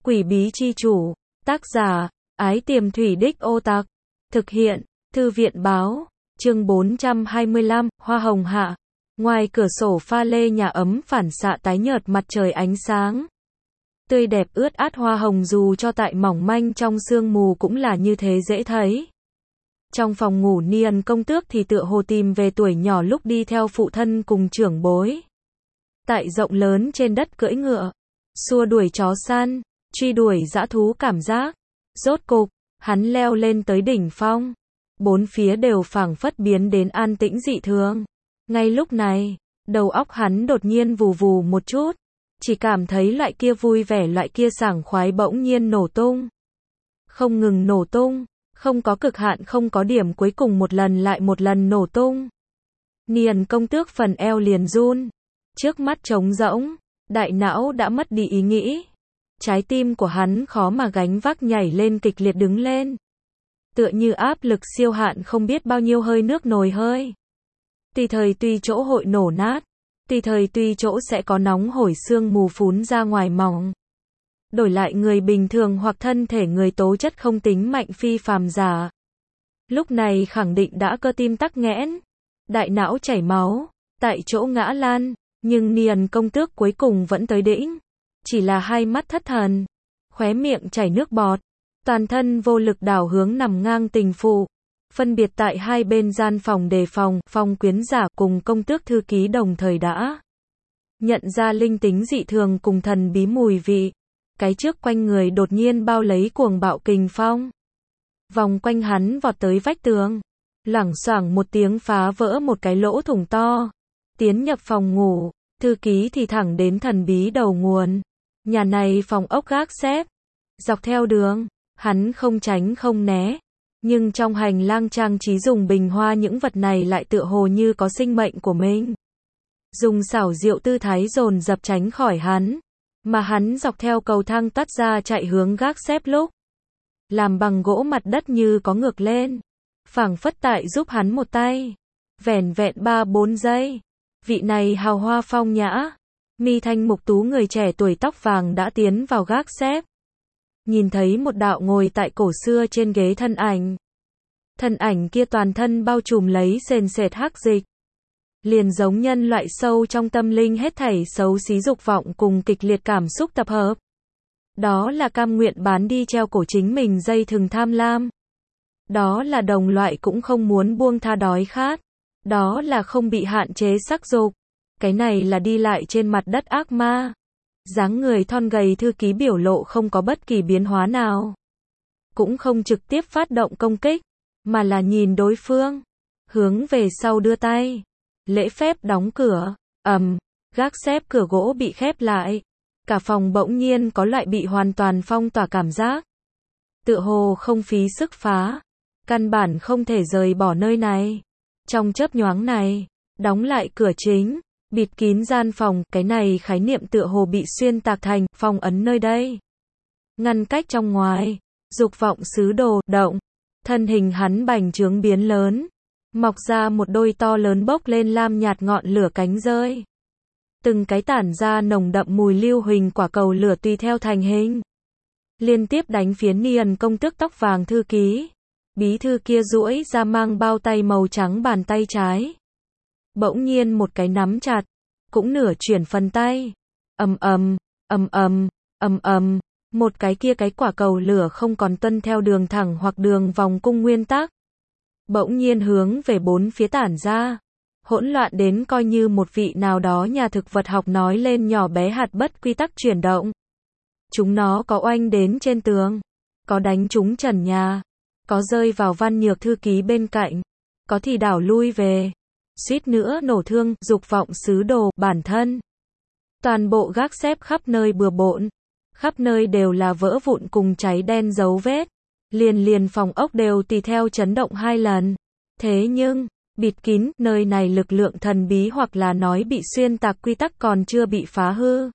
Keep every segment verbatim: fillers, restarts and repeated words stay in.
Quỷ bí chi chủ, tác giả, Ái Tiềm Thủy Đích Ô Tạc, thực hiện, Thư viện báo, chương bốn trăm hai mươi lăm, Hoa hồng hạ. Ngoài cửa sổ pha lê nhà ấm phản xạ tái nhợt mặt trời ánh sáng. Tươi đẹp ướt át hoa hồng dù cho tại mỏng manh trong sương mù cũng là như thế dễ thấy. Trong phòng ngủ Niên công tước thì tựa hồ tìm về tuổi nhỏ lúc đi theo phụ thân cùng trưởng bối. Tại rộng lớn trên đất cưỡi ngựa, xua đuổi chó săn, truy đuổi dã thú cảm giác. Rốt cục, hắn leo lên tới đỉnh phong. Bốn phía đều phảng phất biến đến an tĩnh dị thường. Ngay lúc này, đầu óc hắn đột nhiên vù vù một chút. Chỉ cảm thấy loại kia vui vẻ loại kia sảng khoái bỗng nhiên nổ tung. Không ngừng nổ tung, không có cực hạn không có điểm cuối cùng một lần lại một lần nổ tung. Niên công tước phần eo liền run. Trước mắt trống rỗng, đại não đã mất đi ý nghĩ. Trái tim của hắn khó mà gánh vác nhảy lên kịch liệt đứng lên. Tựa như áp lực siêu hạn không biết bao nhiêu hơi nước nồi hơi. Tùy thời tùy chỗ hội nổ nát. Tùy thời tùy chỗ sẽ có nóng hổi sương mù phún ra ngoài mỏng. Đổi lại người bình thường hoặc thân thể người tố chất không tính mạnh phi phàm giả. Lúc này khẳng định đã cơ tim tắc nghẽn. Đại não chảy máu. Tại chỗ ngã lan. Nhưng Niên công tước cuối cùng vẫn tới đỉnh. Chỉ là hai mắt thất thần. Khóe miệng chảy nước bọt. Toàn thân vô lực đảo hướng nằm ngang tình phụ. Phân biệt tại hai bên gian phòng đề phòng, phòng quyến giả cùng công tước thư ký đồng thời đã nhận ra linh tính dị thường cùng thần bí mùi vị. Cái trước quanh người đột nhiên bao lấy cuồng bạo kình phong. Vòng quanh hắn vọt tới vách tường. Loảng xoảng một tiếng phá vỡ một cái lỗ thủng to. Tiến nhập phòng ngủ, thư ký thì thẳng đến thần bí đầu nguồn. Nhà này phòng ốc gác xếp. Dọc theo đường, hắn không tránh không né. Nhưng trong hành lang trang trí dùng bình hoa những vật này lại tựa hồ như có sinh mệnh của mình. Dùng xảo diệu tư thái dồn dập tránh khỏi hắn. Mà hắn dọc theo cầu thang tắt ra chạy hướng gác xếp lúc. Làm bằng gỗ mặt đất như có ngược lên. Phảng phất tại giúp hắn một tay. Vẻn vẹn ba bốn giây. Vị này hào hoa phong nhã. Mi thanh mục tú người trẻ tuổi tóc vàng đã tiến vào gác xếp. Nhìn thấy một đạo ngồi tại cổ xưa trên ghế thân ảnh. Thân ảnh kia toàn thân bao trùm lấy sền sệt hắc dịch. Liền giống nhân loại sâu trong tâm linh hết thảy xấu xí dục vọng cùng kịch liệt cảm xúc tập hợp. Đó là cam nguyện bán đi treo cổ chính mình dây thừng tham lam. Đó là đồng loại cũng không muốn buông tha đói khát. Đó là không bị hạn chế sắc dục. Cái này là đi lại trên mặt đất ác ma. Dáng người thon gầy thư ký biểu lộ không có bất kỳ biến hóa nào. Cũng không trực tiếp phát động công kích. Mà là nhìn đối phương. Hướng về sau đưa tay. Lễ phép đóng cửa. Ầm. Gác xếp cửa gỗ bị khép lại. Cả phòng bỗng nhiên có loại bị hoàn toàn phong tỏa cảm giác. Tựa hồ không phí sức phá. Căn bản không thể rời bỏ nơi này. Trong chớp nhoáng này. Đóng lại cửa chính. Bịt kín gian phòng, cái này khái niệm tựa hồ bị xuyên tạc thành, phong ấn nơi đây. Ngăn cách trong ngoài, dục vọng sứ đồ, động. Thân hình hắn bành trướng biến lớn. Mọc ra một đôi to lớn bốc lên lam nhạt ngọn lửa cánh rơi. Từng cái tản ra nồng đậm mùi lưu huỳnh quả cầu lửa tùy theo thành hình. Liên tiếp đánh phiến Niên công tước tóc vàng thư ký. Bí thư kia duỗi ra mang bao tay màu trắng bàn tay trái. Bỗng nhiên một cái nắm chặt, cũng nửa chuyển phần tay. Ầm ầm, ầm ầm, ầm ầm, một cái kia cái quả cầu lửa không còn tuân theo đường thẳng hoặc đường vòng cung nguyên tắc. Bỗng nhiên hướng về bốn phía tản ra. Hỗn loạn đến coi như một vị nào đó nhà thực vật học nói lên nhỏ bé hạt bất quy tắc chuyển động. Chúng nó có oanh đến trên tường, có đánh trúng trần nhà, có rơi vào Văn Nhược thư ký bên cạnh, có thì đảo lui về. Suýt nữa nổ thương, dục vọng sứ đồ, bản thân. Toàn bộ gác xếp khắp nơi bừa bộn. Khắp nơi đều là vỡ vụn cùng cháy đen dấu vết. Liền liền phòng ốc đều tùy theo chấn động hai lần. Thế nhưng, bịt kín, nơi này lực lượng thần bí hoặc là nói bị xuyên tạc quy tắc còn chưa bị phá hư.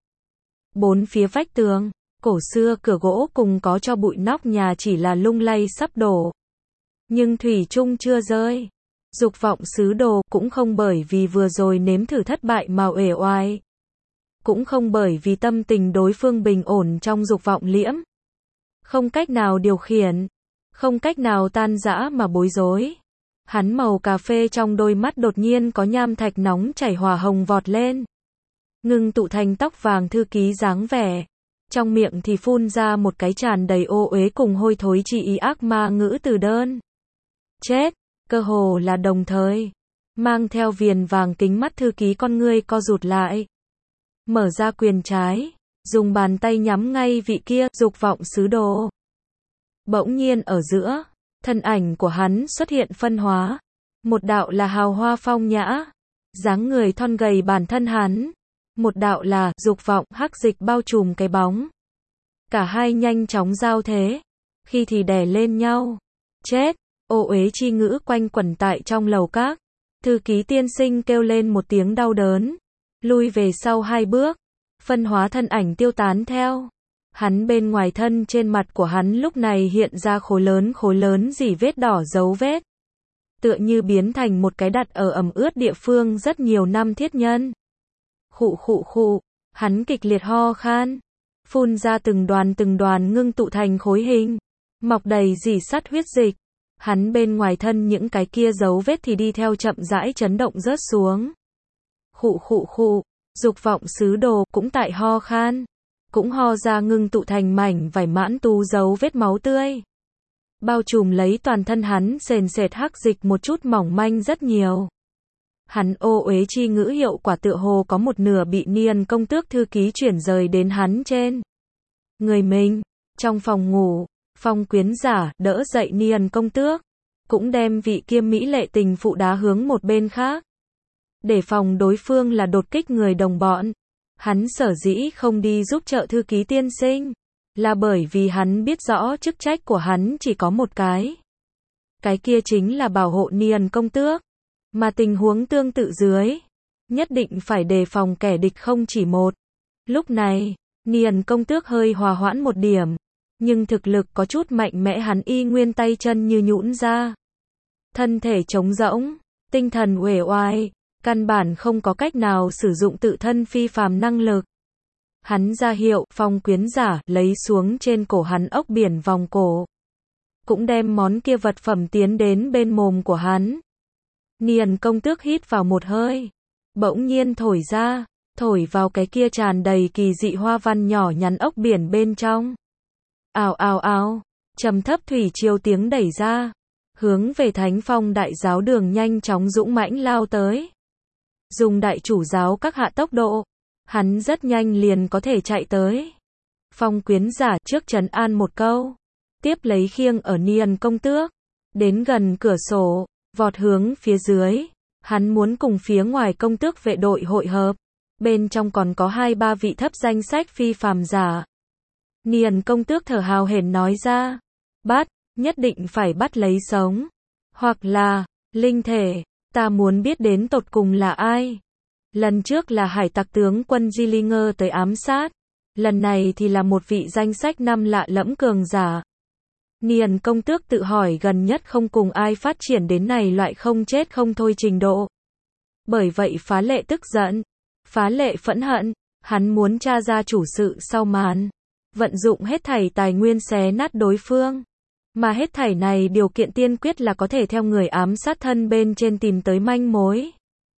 Bốn phía vách tường, cổ xưa cửa gỗ cùng có cho bụi nóc nhà chỉ là lung lay sắp đổ. Nhưng thủy chung chưa rơi. Dục vọng sứ đồ cũng không bởi vì vừa rồi nếm thử thất bại mà uể oải. cũng không bởi vì tâm tình đối phương bình ổn trong dục vọng liễm. Không cách nào điều khiển, không cách nào tan rã mà bối rối. Hắn màu cà phê trong đôi mắt đột nhiên có nham thạch nóng chảy hỏa hồng vọt lên. Ngưng tụ thành tóc vàng thư ký dáng vẻ. Trong miệng thì phun ra một cái tràn đầy ô uế cùng hôi thối chi ý ác ma ngữ từ đơn. Chết, cơ hồ là đồng thời. Mang theo viền vàng kính mắt thư ký con ngươi co rụt lại. Mở ra quyền trái, dùng bàn tay nhắm ngay vị kia, dục vọng sứ đồ. Bỗng nhiên ở giữa, thân ảnh của hắn xuất hiện phân hóa. Một đạo là hào hoa phong nhã, dáng người thon gầy bản thân hắn. Một đạo là dục vọng hắc dịch bao trùm cái bóng. Cả hai nhanh chóng giao thế, khi thì đè lên nhau. Chết, ô uế chi ngữ quanh quẩn tại trong lầu các. Thư ký tiên sinh kêu lên một tiếng đau đớn, lui về sau hai bước, phân hóa thân ảnh tiêu tán theo. Hắn bên ngoài thân trên mặt của hắn lúc này hiện ra khối lớn khối lớn dỉ vết đỏ dấu vết. Tựa như biến thành một cái đặt ở ẩm ướt địa phương rất nhiều năm thiết nhân. Khụ khụ khụ, hắn kịch liệt ho khan, phun ra từng đoàn từng đoàn ngưng tụ thành khối hình, mọc đầy rỉ sắt huyết dịch. Hắn bên ngoài thân những cái kia dấu vết thì đi theo chậm rãi chấn động rớt xuống. Khụ khụ khụ, dục vọng sứ đồ cũng tại ho khan, cũng ho ra ngưng tụ thành mảnh vải mãn tú dấu vết máu tươi. Bao trùm lấy toàn thân hắn sền sệt hắc dịch một chút mỏng manh rất nhiều. Hắn ô uế chi ngữ hiệu quả tựa hồ có một nửa bị Niên công tước thư ký chuyển rời đến hắn trên người mình. Trong phòng ngủ, Phong quyến giả đỡ dậy Niên công tước, cũng đem vị kia mỹ lệ tình phụ đá hướng một bên khác. Để phòng đối phương là đột kích người đồng bọn. Hắn sở dĩ không đi giúp trợ thư ký tiên sinh, là bởi vì hắn biết rõ chức trách của hắn chỉ có một cái. Cái kia chính là bảo hộ Niên công tước. Mà tình huống tương tự dưới, nhất định phải đề phòng kẻ địch không chỉ một. Lúc này, Niên công tước hơi hòa hoãn một điểm, nhưng thực lực có chút mạnh mẽ hắn y nguyên tay chân như nhũn ra. Thân thể trống rỗng, tinh thần uể oai, căn bản không có cách nào sử dụng tự thân phi phàm năng lực. Hắn ra hiệu, Phong quyến giả lấy xuống trên cổ hắn ốc biển vòng cổ. Cũng đem món kia vật phẩm tiến đến bên mồm của hắn. Niên công tước hít vào một hơi, bỗng nhiên thổi ra, thổi vào cái kia tràn đầy kỳ dị hoa văn nhỏ nhắn ốc biển bên trong. Ào ào ào, trầm thấp thủy triều tiếng đẩy ra, hướng về Thánh Phong đại giáo đường nhanh chóng dũng mãnh lao tới. Dùng đại chủ giáo các hạ tốc độ, hắn rất nhanh liền có thể chạy tới. Phong quyến giả trước trấn an một câu, tiếp lấy khiêng ở Niên công tước, đến gần cửa sổ, vọt hướng phía dưới. Hắn muốn cùng phía ngoài công tước vệ đội hội hợp, bên trong còn có hai ba vị thấp danh sách phi phàm giả. Niên công tước thở hào hển nói ra, bắt, nhất định phải bắt lấy sống, hoặc là, linh thể, ta muốn biết đến tột cùng là ai. Lần trước là hải tặc tướng quân Gillinger tới ám sát, lần này thì là một vị danh sách năm lạ lẫm cường giả. Niên công tước tự hỏi gần nhất không cùng ai phát triển đến này loại không chết không thôi trình độ. Bởi vậy phá lệ tức giận, phá lệ phẫn hận, hắn muốn tra ra chủ sự sau màn, vận dụng hết thảy tài nguyên xé nát đối phương. Mà hết thảy này điều kiện tiên quyết là có thể theo người ám sát thân bên trên tìm tới manh mối.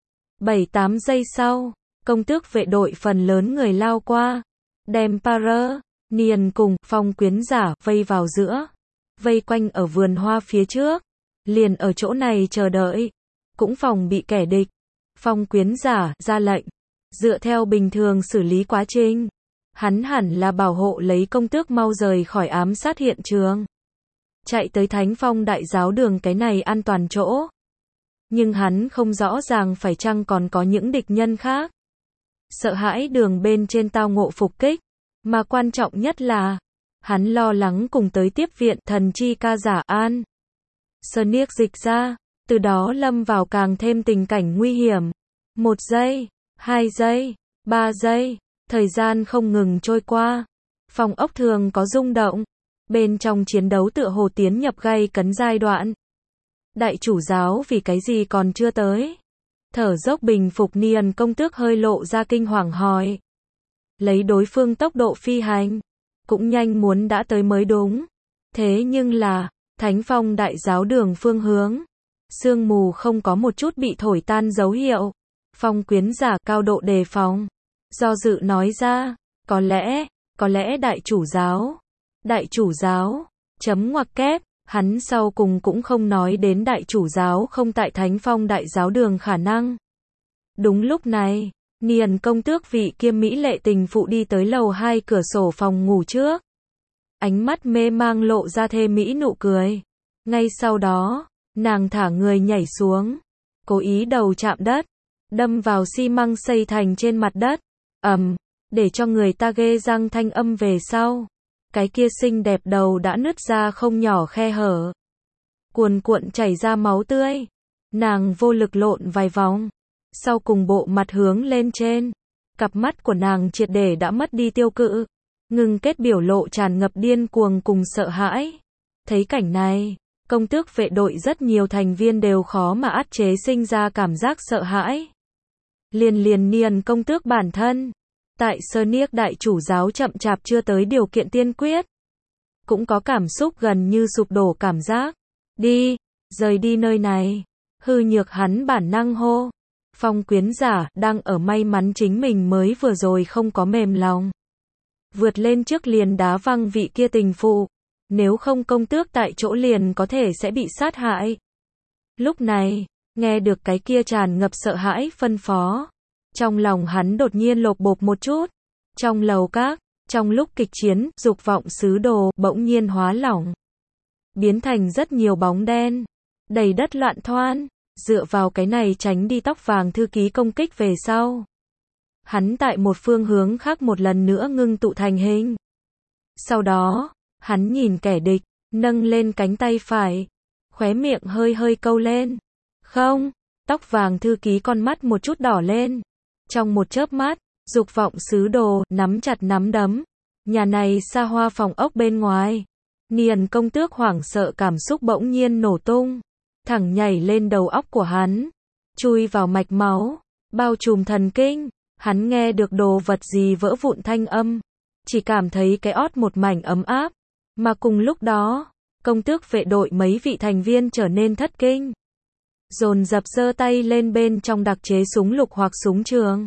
bảy tám giây sau, công tước vệ đội phần lớn người lao qua, đem Para, Niên cùng Phong quyến giả vây vào giữa, vây quanh ở vườn hoa phía trước, liền ở chỗ này chờ đợi, cũng phòng bị kẻ địch. Phong quyến giả ra lệnh, dựa theo bình thường xử lý quá trình, hắn hẳn là bảo hộ lấy công tước mau rời khỏi ám sát hiện trường, chạy tới Thánh Phong đại giáo đường cái này an toàn chỗ. Nhưng hắn không rõ ràng phải chăng còn có những địch nhân khác. Sợ hãi đường bên trên tao ngộ phục kích, mà quan trọng nhất là, hắn lo lắng cùng tới tiếp viện thần chi ca giả An Snick dịch ra, từ đó lâm vào càng thêm tình cảnh nguy hiểm. Một giây, hai giây, ba giây, thời gian không ngừng trôi qua. Phòng ốc thường có rung động, bên trong chiến đấu tựa hồ tiến nhập gay cấn giai đoạn. Đại chủ giáo vì cái gì còn chưa tới? Thở dốc bình phục Niên công tước hơi lộ ra kinh hoàng hỏi. lấy đối phương tốc độ phi hành, cũng nhanh muốn đã tới mới đúng. Thế nhưng là, Thánh Phong Đại Giáo Đường phương hướng, sương mù không có một chút bị thổi tan dấu hiệu. Phong Quyến Giả cao độ đề phòng, do dự nói ra, có lẽ, có lẽ Đại Chủ Giáo, Đại Chủ Giáo, chấm ngoặc kép, hắn sau cùng cũng không nói đến Đại Chủ Giáo không tại Thánh Phong Đại Giáo Đường khả năng. Đúng lúc này, Niền công tước vị kia mỹ lệ tình phụ đi tới lầu hai cửa sổ phòng ngủ trước. Ánh mắt mê mang lộ ra thê mỹ nụ cười. Ngay sau đó, nàng thả người nhảy xuống, cố ý đầu chạm đất, đâm vào xi măng xây thành trên mặt đất. Ầm, để cho người ta ghê răng thanh âm về sau. Cái kia xinh đẹp đầu đã nứt ra không nhỏ khe hở. Cuồn cuộn chảy ra máu tươi. Nàng vô lực lộn vài vòng. Sau cùng bộ mặt hướng lên trên. Cặp mắt của nàng triệt để đã mất đi tiêu cự. Ngừng kết biểu lộ tràn ngập điên cuồng cùng sợ hãi. Thấy cảnh này, công tước vệ đội rất nhiều thành viên đều khó mà át chế sinh ra cảm giác sợ hãi. Liền liền Niền công tước bản thân. Tại Sơ Niếc Đại Chủ Giáo chậm chạp chưa tới điều kiện tiên quyết. Cũng có cảm xúc gần như sụp đổ cảm giác. Đi, rời đi nơi này. Hư nhược hắn bản năng hô. Phong Quyến Giả đang ở may mắn chính mình mới vừa rồi không có mềm lòng. Vượt lên trước liền đá văng vị kia tình phụ. Nếu không công tước tại chỗ liền có thể sẽ bị sát hại. Lúc này, nghe được cái kia tràn ngập sợ hãi phân phó. Trong lòng hắn đột nhiên lột bột một chút. Trong lầu các, trong lúc kịch chiến, dục vọng sứ đồ bỗng nhiên hóa lỏng. Biến thành rất nhiều bóng đen. Đầy đất loạn thoan. Dựa vào cái này tránh đi tóc vàng thư ký công kích về sau. Hắn tại một phương hướng khác một lần nữa ngưng tụ thành hình. Sau đó, hắn nhìn kẻ địch, nâng lên cánh tay phải. Khóe miệng hơi hơi câu lên. Không, tóc vàng thư ký con mắt một chút đỏ lên. Trong một chớp mắt, dục vọng sứ đồ, nắm chặt nắm đấm. Nhà này xa hoa phòng ốc bên ngoài. Niền công tước hoảng sợ cảm xúc bỗng nhiên nổ tung. Thẳng nhảy lên đầu óc của hắn. Chui vào mạch máu. Bao trùm thần kinh. Hắn nghe được đồ vật gì vỡ vụn thanh âm. Chỉ cảm thấy cái ót một mảnh ấm áp. Mà cùng lúc đó, công tước vệ đội mấy vị thành viên trở nên thất kinh. Dồn dập giơ tay lên bên trong đặc chế súng lục hoặc súng trường.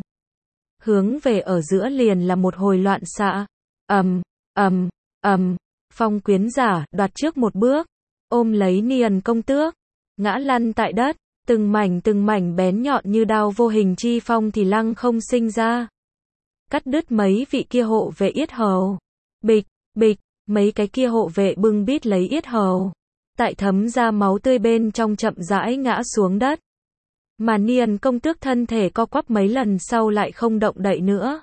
Hướng về ở giữa liền là một hồi loạn xạ. Ầm, ầm, ầm. Phong Quyến Giả đoạt trước một bước, ôm lấy Niền công tước, ngã lăn tại đất, từng mảnh từng mảnh bén nhọn như đao vô hình chi phong thì lăng không sinh ra. Cắt đứt mấy vị kia hộ vệ yết hầu. Bịch, bịch, mấy cái kia hộ vệ bưng bít lấy yết hầu. Tại thấm ra máu tươi bên trong chậm rãi ngã xuống đất. Mà Niền công tước thân thể co quắp mấy lần sau lại không động đậy nữa.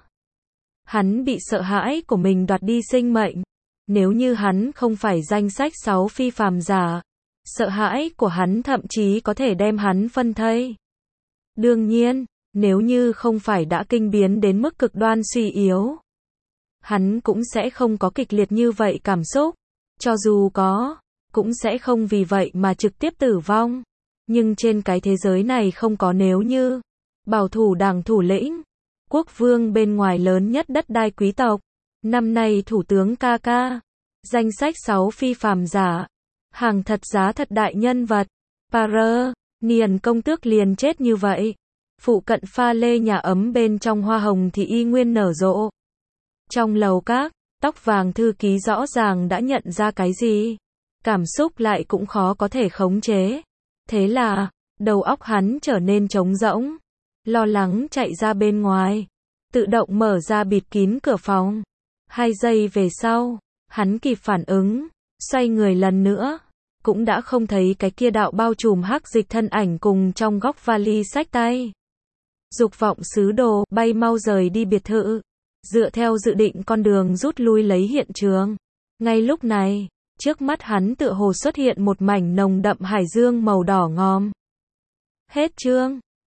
Hắn bị sợ hãi của mình đoạt đi sinh mệnh. Nếu như hắn không phải danh sách sáu phi phàm giả, sợ hãi của hắn thậm chí có thể đem hắn phân thây. Đương nhiên, nếu như không phải đã kinh biến đến mức cực đoan suy yếu, hắn cũng sẽ không có kịch liệt như vậy cảm xúc. Cho dù có, cũng sẽ không vì vậy mà trực tiếp tử vong. Nhưng trên cái thế giới này không có nếu như. Bảo thủ đảng thủ lĩnh, quốc vương bên ngoài lớn nhất đất đai quý tộc, năm nay thủ tướng ca ca, danh sách sáu phi phàm giả, hàng thật giá thật đại nhân vật, Parơ, Niền công tước liền chết như vậy. Phụ cận pha lê nhà ấm bên trong hoa hồng thì y nguyên nở rộ. Trong lầu các, tóc vàng thư ký rõ ràng đã nhận ra cái gì. Cảm xúc lại cũng khó có thể khống chế. Thế là, đầu óc hắn trở nên trống rỗng. Lo lắng chạy ra bên ngoài. Tự động mở ra bịt kín cửa phòng. Hai giây về sau, hắn kịp phản ứng. Xoay người lần nữa. Cũng đã không thấy cái kia đạo bao trùm hắc dịch thân ảnh cùng trong góc vali xách tay. Dục vọng sứ đồ, bay mau rời đi biệt thự. Dựa theo dự định con đường rút lui lấy hiện trường. Ngay lúc này, trước mắt hắn tựa hồ xuất hiện một mảnh nồng đậm hải dương màu đỏ ngòm. Hết chương.